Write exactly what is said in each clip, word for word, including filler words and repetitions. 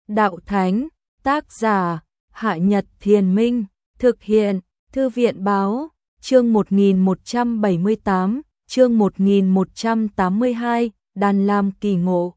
Đạo Thánh, tác giả, Hạ Nhật Thiền Minh, thực hiện, Thư viện Báo, chương một nghìn một trăm bảy mươi tám, chương một nghìn một trăm tám mươi hai, Đàn Lam Kỳ Ngộ.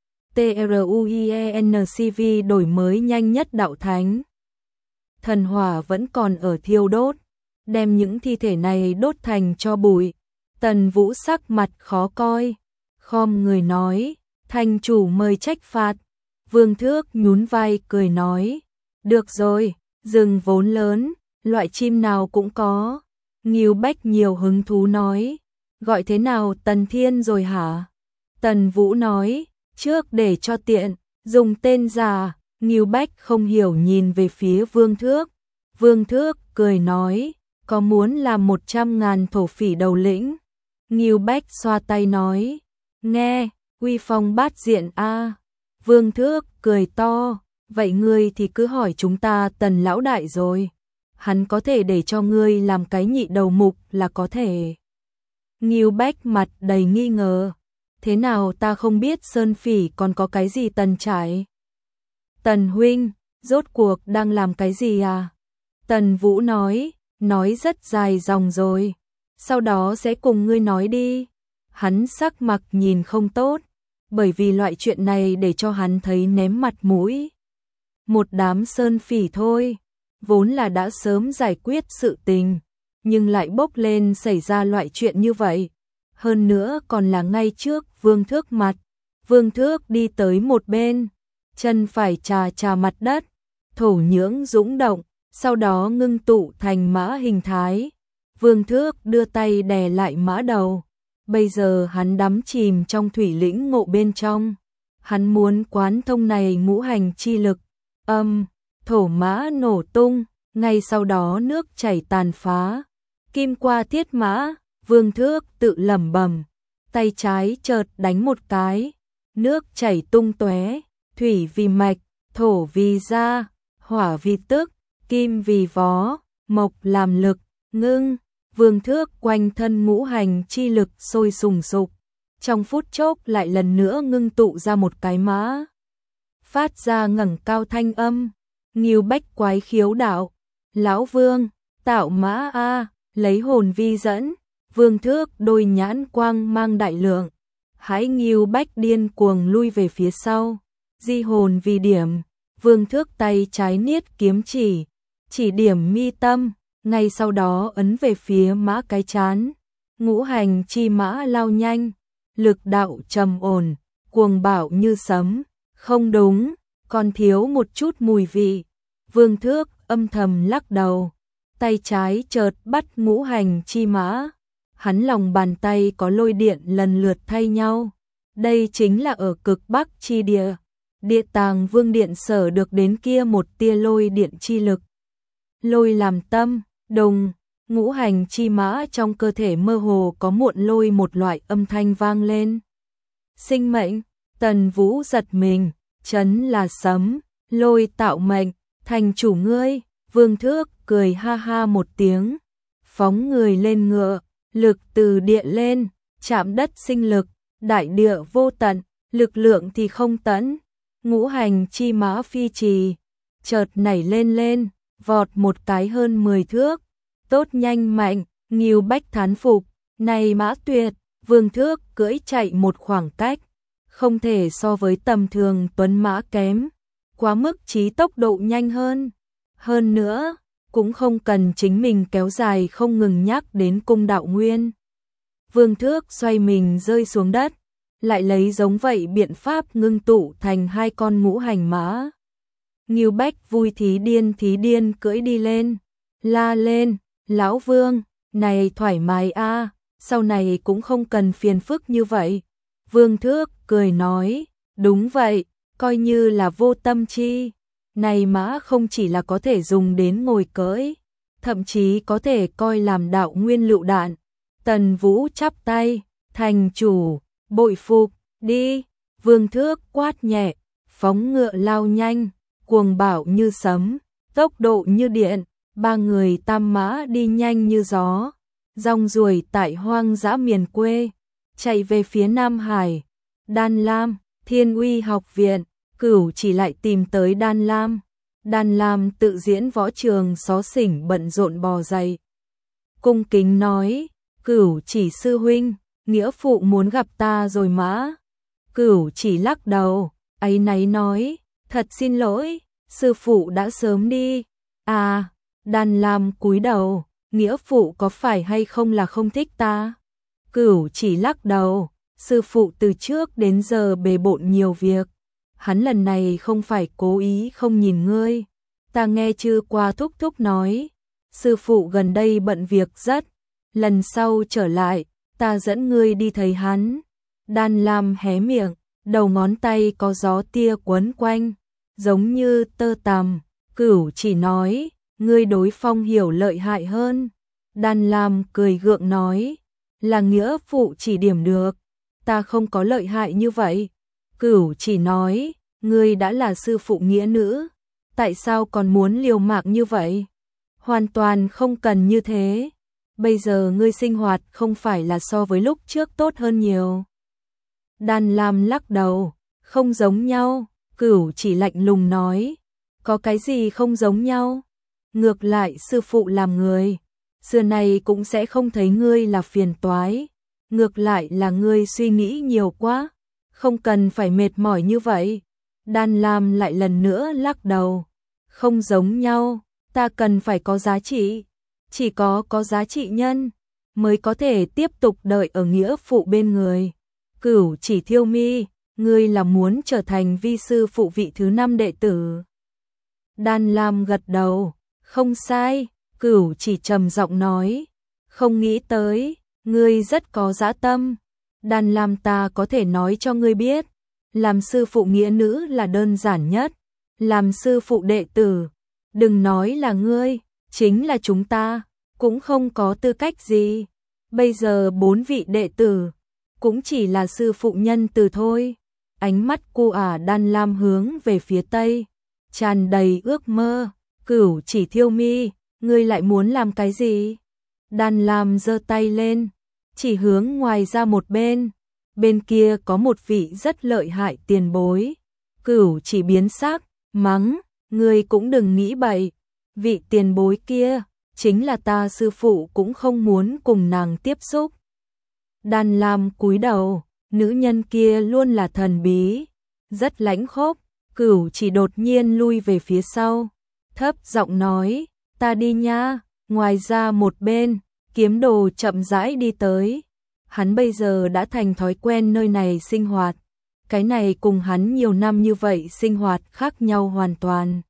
TRUIENCV đổi mới nhanh nhất Đạo Thánh. Thần hỏa vẫn còn ở thiêu đốt, đem những thi thể này đốt thành tro bụi. Tần Vũ sắc mặt khó coi, khom người nói, thành chủ mời trách phạt. Vương Thước nhún vai cười nói, được rồi, rừng vốn lớn, loại chim nào cũng có. Ngưu Bách nhiều hứng thú nói, gọi thế nào Tần Thiên rồi hả? Tần Vũ nói, trước để cho tiện, dùng tên giả. Ngưu Bách không hiểu nhìn về phía Vương Thước. Vương Thước cười nói, có muốn làm một trăm ngàn thổ phỉ đầu lĩnh? Ngưu Bách xoa tay nói, nghe, uy phong bát diện a. Vương Thước cười to, vậy ngươi thì cứ hỏi chúng ta Tần lão đại rồi. Hắn có thể để cho ngươi làm cái nhị đầu mục là có thể. Ngưu Bách mặt đầy nghi ngờ, thế nào ta không biết Sơn Phỉ còn có cái gì Tần trải? Tần huynh, rốt cuộc đang làm cái gì à? Tần Vũ nói, nói rất dài dòng rồi, sau đó sẽ cùng ngươi nói đi. Hắn sắc mặt nhìn không tốt, bởi vì loại chuyện này để cho hắn thấy ném mặt mũi. Một đám Sơn Phỉ thôi, vốn là đã sớm giải quyết sự tình, nhưng lại bốc lên xảy ra loại chuyện như vậy. Hơn nữa còn là ngay trước Vương Thước mặt. Vương Thước đi tới một bên, chân phải chà chà mặt đất, thổ nhưỡng dũng động, sau đó ngưng tụ thành mã hình thái. Vương Thước đưa tay đè lại mã đầu. Bây giờ hắn đắm chìm trong thủy lĩnh ngộ bên trong. Hắn muốn quán thông này ngũ hành chi lực. Âm, thổ mã nổ tung, ngay sau đó nước chảy tàn phá. Kim qua thiết mã, Vương Thước tự lẩm bẩm, tay trái chợt đánh một cái, nước chảy tung tóe. Thủy vì mạch, thổ vì da, hỏa vì tức, kim vì vó, mộc làm lực, ngưng. Vương Thước quanh thân ngũ hành chi lực sôi sùng sục, trong phút chốc lại lần nữa ngưng tụ ra một cái mã. Phát ra ngẩng cao thanh âm, Ngưu Bách quái khiếu đạo, lão Vương, tạo mã a, lấy hồn vi dẫn. Vương Thước đôi nhãn quang mang đại lượng, hãi Ngưu Bách điên cuồng lui về phía sau. Di hồn vì điểm, Vương Thước tay trái niết kiếm chỉ, chỉ điểm mi tâm, ngay sau đó ấn về phía mã cái chán. Ngũ hành chi mã lao nhanh, lực đạo trầm ổn, cuồng bạo như sấm. Không đúng, còn thiếu một chút mùi vị. Vương Thước âm thầm lắc đầu, tay trái chợt bắt ngũ hành chi mã. Hắn lòng bàn tay có lôi điện lần lượt thay nhau. Đây chính là ở cực Bắc chi địa. Địa Tàng Vương Điện sở được đến kia một tia lôi điện chi lực. Lôi làm tâm, đồng, ngũ hành chi mã trong cơ thể mơ hồ có muộn lôi một loại âm thanh vang lên. Sinh mệnh, Tần Vũ giật mình, chấn là sấm, lôi tạo mệnh, thành chủ ngươi. Vương Thước cười ha ha một tiếng, phóng người lên ngựa, lực từ địa lên, chạm đất sinh lực, đại địa vô tận, lực lượng thì không tận. Ngũ hành chi mã phi trì, chợt nảy lên lên, vọt một cái hơn mười thước, tốt nhanh mạnh. Ngưu Bách thán phục, này mã tuyệt. Vương Thước cưỡi chạy một khoảng cách, không thể so với tầm thường tuấn mã kém, quá mức trí tốc độ nhanh hơn. Hơn nữa, cũng không cần chính mình kéo dài không ngừng nhắc đến cung đạo nguyên. Vương Thước xoay mình rơi xuống đất, lại lấy giống vậy biện pháp ngưng tụ thành hai con ngũ hành mã. Ngưu Bách vui thí điên thí điên cưỡi đi lên, la lên, lão Vương, này thoải mái a, sau này cũng không cần phiền phức như vậy. Vương Thước cười nói, đúng vậy, coi như là vô tâm chi. Này mã không chỉ là có thể dùng đến ngồi cưỡi, thậm chí có thể coi làm đạo nguyên lựu đạn. Tần Vũ chắp tay, thành chủ, bội phục, đi. Vương Thước quát nhẹ, phóng ngựa lao nhanh, cuồng bạo như sấm, tốc độ như điện. Ba người tam mã đi nhanh như gió, rong ruổi tại hoang dã miền quê, chạy về phía Nam Hải. Đan Lam, Thiên Uy học viện, Cửu Chỉ lại tìm tới Đan Lam. Đan Lam tự diễn võ trường xó xỉnh bận rộn bò giày. Cung kính nói, Cửu Chỉ sư huynh, nghĩa phụ muốn gặp ta rồi mã. Cửu Chỉ lắc đầu, áy náy nói, thật xin lỗi, sư phụ đã sớm đi. À, Đan Lam cúi đầu, nghĩa phụ có phải hay không là không thích ta? Cửu Chỉ lắc đầu, sư phụ từ trước đến giờ bề bộn nhiều việc. Hắn lần này không phải cố ý không nhìn ngươi. Ta nghe Chư Qua thúc thúc nói, sư phụ gần đây bận việc rất. Lần sau trở lại, ta dẫn ngươi đi thấy hắn. Đan Lam hé miệng, đầu ngón tay có gió tia quấn quanh, giống như tơ tằm. Cửu Chỉ nói, ngươi đối Phong hiểu lợi hại hơn. Đan Lam cười gượng nói, là nghĩa phụ chỉ điểm được, ta không có lợi hại như vậy. Cửu Chỉ nói, ngươi đã là sư phụ nghĩa nữ, tại sao còn muốn liều mạng như vậy? Hoàn toàn không cần như thế. Bây giờ ngươi sinh hoạt không phải là so với lúc trước tốt hơn nhiều. Đan Lam lắc đầu, không giống nhau. Cửu Chỉ lạnh lùng nói, có cái gì không giống nhau? Ngược lại sư phụ làm người, xưa này cũng sẽ không thấy ngươi là phiền toái. Ngược lại là ngươi suy nghĩ nhiều quá, không cần phải mệt mỏi như vậy. Đan Lam lại lần nữa lắc đầu, không giống nhau, ta cần phải có giá trị. Chỉ có có giá trị nhân mới có thể tiếp tục đợi ở nghĩa phụ bên người. Cửu Chỉ thiêu mi, ngươi là muốn trở thành vi sư phụ vị thứ năm đệ tử. Đan Lam gật đầu, không sai. Cửu Chỉ trầm giọng nói, không nghĩ tới, ngươi rất có dã tâm. Đan Lam, ta có thể nói cho ngươi biết, làm sư phụ nghĩa nữ là đơn giản nhất. Làm sư phụ đệ tử, đừng nói là ngươi, chính là chúng ta, cũng không có tư cách gì. Bây giờ bốn vị đệ tử, cũng chỉ là sư phụ nhân từ thôi. Ánh mắt cô ả Đan Lam hướng về phía tây, tràn đầy ước mơ. Cửu Chỉ thiêu mi, ngươi lại muốn làm cái gì? Đan Lam giơ tay lên, chỉ hướng ngoài ra một bên. Bên kia có một vị rất lợi hại tiền bối. Cửu Chỉ biến sắc, mắng, ngươi cũng đừng nghĩ bậy. Vị tiền bối kia, chính là ta sư phụ cũng không muốn cùng nàng tiếp xúc. Đan Lam cúi đầu, nữ nhân kia luôn là thần bí, rất lãnh khốc. Cửu Chỉ đột nhiên lui về phía sau, thấp giọng nói, ta đi nha. Ngoài ra một bên, Kiếm Đồ chậm rãi đi tới. Hắn bây giờ đã thành thói quen nơi này sinh hoạt. Cái này cùng hắn nhiều năm như vậy sinh hoạt khác nhau hoàn toàn.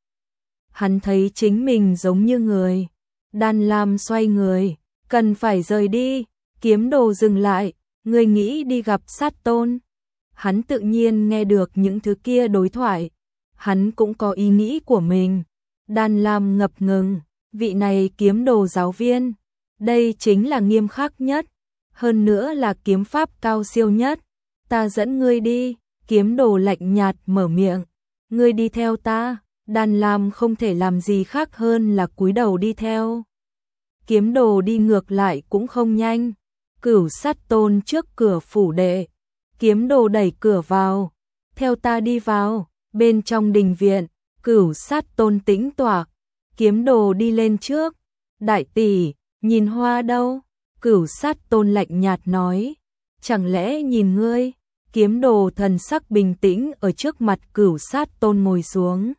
Hắn thấy chính mình giống như người. Đan Lam xoay người, cần phải rời đi. Kiếm Đồ dừng lại, người nghĩ đi gặp Sát Tôn. Hắn tự nhiên nghe được những thứ kia đối thoại. Hắn cũng có ý nghĩ của mình. Đan Lam ngập ngừng, vị này Kiếm Đồ giáo viên, đây chính là nghiêm khắc nhất, hơn nữa là kiếm pháp cao siêu nhất. Ta dẫn ngươi đi. Kiếm Đồ lạnh nhạt mở miệng, ngươi đi theo ta. Đan Lam không thể làm gì khác hơn là cúi đầu đi theo. Kiếm Đồ đi ngược lại cũng không nhanh. Cửu Sát Tôn trước cửa phủ đệ. Kiếm Đồ đẩy cửa vào, theo ta đi vào. Bên trong đình viện, Cửu Sát Tôn tĩnh toạc. Kiếm Đồ đi lên trước, đại tỷ, nhìn hoa đâu? Cửu Sát Tôn lạnh nhạt nói, chẳng lẽ nhìn ngươi? Kiếm Đồ thần sắc bình tĩnh ở trước mặt Cửu Sát Tôn ngồi xuống.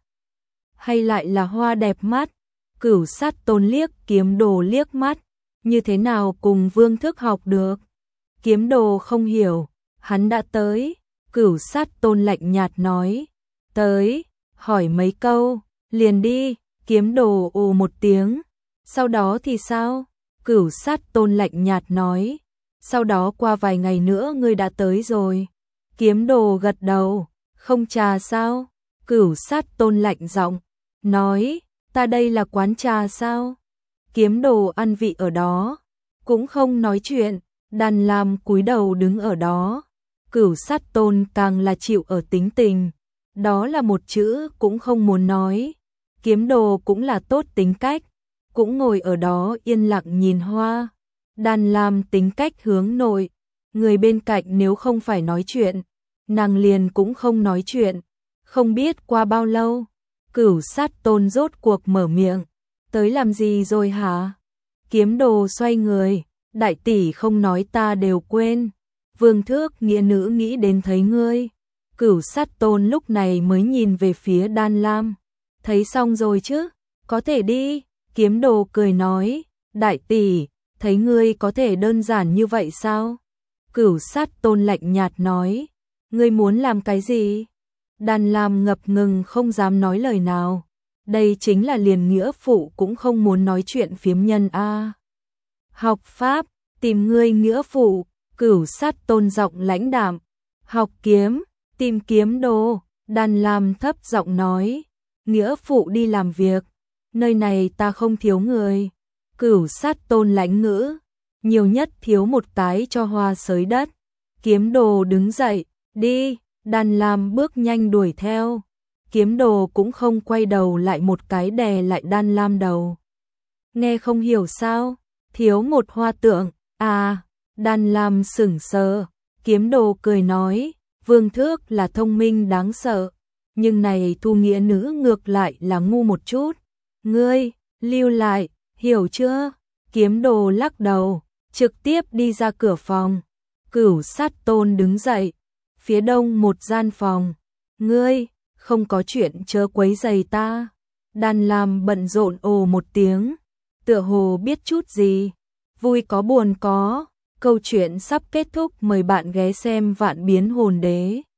Hay lại là hoa đẹp mắt? Cửu Sát Tôn liếc Kiếm Đồ liếc mắt, như thế nào cùng Vương Thức học được? Kiếm Đồ không hiểu, hắn đã tới. Cửu Sát Tôn lạnh nhạt nói, tới, hỏi mấy câu, liền đi. Kiếm Đồ ồ một tiếng, sau đó thì sao? Cửu Sát Tôn lạnh nhạt nói, sau đó qua vài ngày nữa ngươi đã tới rồi. Kiếm Đồ gật đầu, không trà sao? Cửu Sát Tôn lạnh giọng nói, ta đây là quán trà sao? Kiếm Đồ ăn vị ở đó, cũng không nói chuyện. Đan Lam cúi đầu đứng ở đó. Cửu Sát Tôn càng là chịu ở tính tình, đó là một chữ cũng không muốn nói. Kiếm Đồ cũng là tốt tính cách, cũng ngồi ở đó yên lặng nhìn hoa. Đan Lam tính cách hướng nội, người bên cạnh nếu không phải nói chuyện, nàng liền cũng không nói chuyện. Không biết qua bao lâu, Cửu Sát Tôn rốt cuộc mở miệng, tới làm gì rồi hả? Kiếm Đồ xoay người, đại tỷ không nói ta đều quên. Vương Thước nghĩa nữ nghĩ đến thấy ngươi. Cửu Sát Tôn lúc này mới nhìn về phía Đan Lam. Thấy xong rồi chứ, có thể đi. Kiếm Đồ cười nói, đại tỷ, thấy ngươi có thể đơn giản như vậy sao? Cửu Sát Tôn lạnh nhạt nói, ngươi muốn làm cái gì? Đan Lam ngập ngừng không dám nói lời nào. Đây chính là liền nghĩa phụ cũng không muốn nói chuyện phiếm nhân a. Học pháp, tìm ngươi nghĩa phụ. Cửu Sát Tôn giọng lãnh đạm. Học kiếm, tìm Kiếm Đồ. Đan Lam thấp giọng nói, nghĩa phụ đi làm việc, nơi này ta không thiếu người. Cửu Sát Tôn lãnh ngữ, nhiều nhất thiếu một tái cho hoa sới đất. Kiếm Đồ đứng dậy, đi. Đan Lam bước nhanh đuổi theo. Kiếm Đồ cũng không quay đầu lại, một cái đè lại Đan Lam đầu. Nghe không hiểu sao? Thiếu một hoa tượng. À, Đan Lam sững sờ. Kiếm Đồ cười nói, Vương Thước là thông minh đáng sợ, nhưng này Thu nghĩa nữ ngược lại là ngu một chút. Ngươi, lưu lại, hiểu chưa? Kiếm Đồ lắc đầu, trực tiếp đi ra cửa phòng. Cửu Sát Tôn đứng dậy. Phía đông một gian phòng. Ngươi, không có chuyện chớ quấy rầy ta. Đan Lam bận rộn ồ một tiếng, tựa hồ biết chút gì. Vui có buồn có. Câu chuyện sắp kết thúc, mời bạn ghé xem Vạn Biến Hồn Đế.